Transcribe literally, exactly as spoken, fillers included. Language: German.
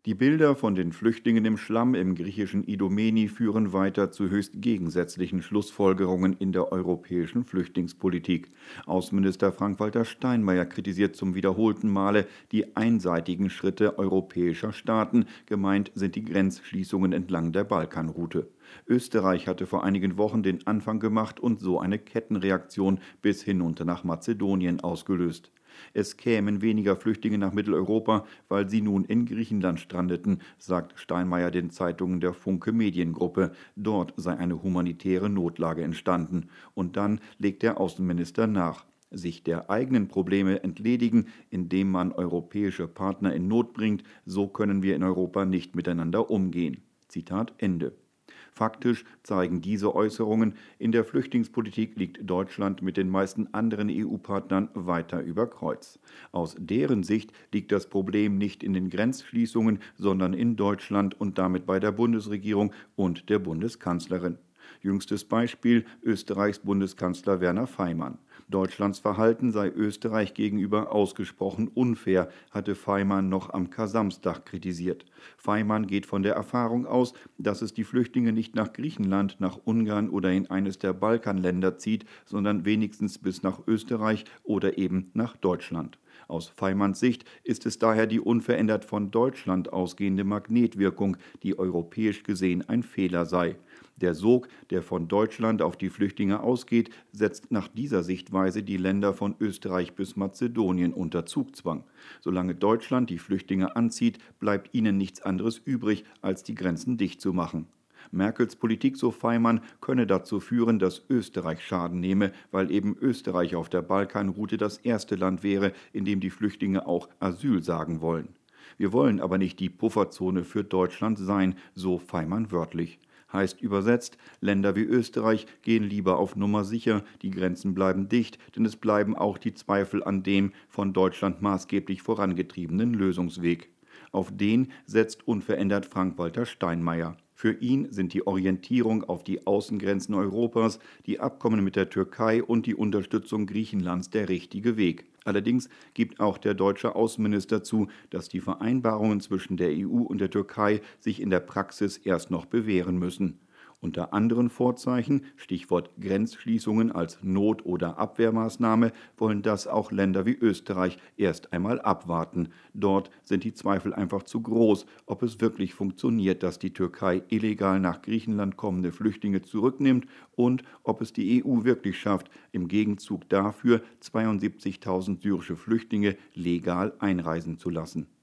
Die Bilder von den Flüchtlingen im Schlamm im griechischen Idomeni führen weiter zu höchst gegensätzlichen Schlussfolgerungen in der europäischen Flüchtlingspolitik. Außenminister Frank-Walter Steinmeier kritisiert zum wiederholten Male die einseitigen Schritte europäischer Staaten. Gemeint sind die Grenzschließungen entlang der Balkanroute. Österreich hatte vor einigen Wochen den Anfang gemacht und so eine Kettenreaktion bis hinunter nach Mazedonien ausgelöst. Es kämen weniger Flüchtlinge nach Mitteleuropa, weil sie nun in Griechenland strandeten, sagt Steinmeier den Zeitungen der Funke Mediengruppe. Dort sei eine humanitäre Notlage entstanden. Und dann legt der Außenminister nach: Sich der eigenen Probleme entledigen, indem man europäische Partner in Not bringt, so können wir in Europa nicht miteinander umgehen. Zitat Ende. Faktisch zeigen diese Äußerungen, in der Flüchtlingspolitik liegt Deutschland mit den meisten anderen E U-Partnern weiter über Kreuz. Aus deren Sicht liegt das Problem nicht in den Grenzschließungen, sondern in Deutschland und damit bei der Bundesregierung und der Bundeskanzlerin. Jüngstes Beispiel: Österreichs Bundeskanzler Werner Faymann. Deutschlands Verhalten sei Österreich gegenüber ausgesprochen unfair, hatte Faymann noch am Kar-Samstag kritisiert. Faymann geht von der Erfahrung aus, dass es die Flüchtlinge nicht nach Griechenland, nach Ungarn oder in eines der Balkanländer zieht, sondern wenigstens bis nach Österreich oder eben nach Deutschland. Aus Faymanns Sicht ist es daher die unverändert von Deutschland ausgehende Magnetwirkung, die europäisch gesehen ein Fehler sei. Der Sog, der von Deutschland auf die Flüchtlinge ausgeht, setzt nach dieser Sichtweise die Länder von Österreich bis Mazedonien unter Zugzwang. Solange Deutschland die Flüchtlinge anzieht, bleibt ihnen nichts anderes übrig, als die Grenzen dicht zu machen. Merkels Politik, so Faymann, könne dazu führen, dass Österreich Schaden nehme, weil eben Österreich auf der Balkanroute das erste Land wäre, in dem die Flüchtlinge auch Asyl sagen wollen. Wir wollen aber nicht die Pufferzone für Deutschland sein, so Faymann wörtlich. Heißt übersetzt, Länder wie Österreich gehen lieber auf Nummer sicher, die Grenzen bleiben dicht, denn es bleiben auch die Zweifel an dem von Deutschland maßgeblich vorangetriebenen Lösungsweg. Auf den setzt unverändert Frank-Walter Steinmeier. Für ihn sind die Orientierung auf die Außengrenzen Europas, die Abkommen mit der Türkei und die Unterstützung Griechenlands der richtige Weg. Allerdings gibt auch der deutsche Außenminister zu, dass die Vereinbarungen zwischen der E U und der Türkei sich in der Praxis erst noch bewähren müssen. Unter anderen Vorzeichen, Stichwort Grenzschließungen als Not- oder Abwehrmaßnahme, wollen das auch Länder wie Österreich erst einmal abwarten. Dort sind die Zweifel einfach zu groß, ob es wirklich funktioniert, dass die Türkei illegal nach Griechenland kommende Flüchtlinge zurücknimmt und ob es die E U wirklich schafft, im Gegenzug dafür zweiundsiebzigtausend syrische Flüchtlinge legal einreisen zu lassen.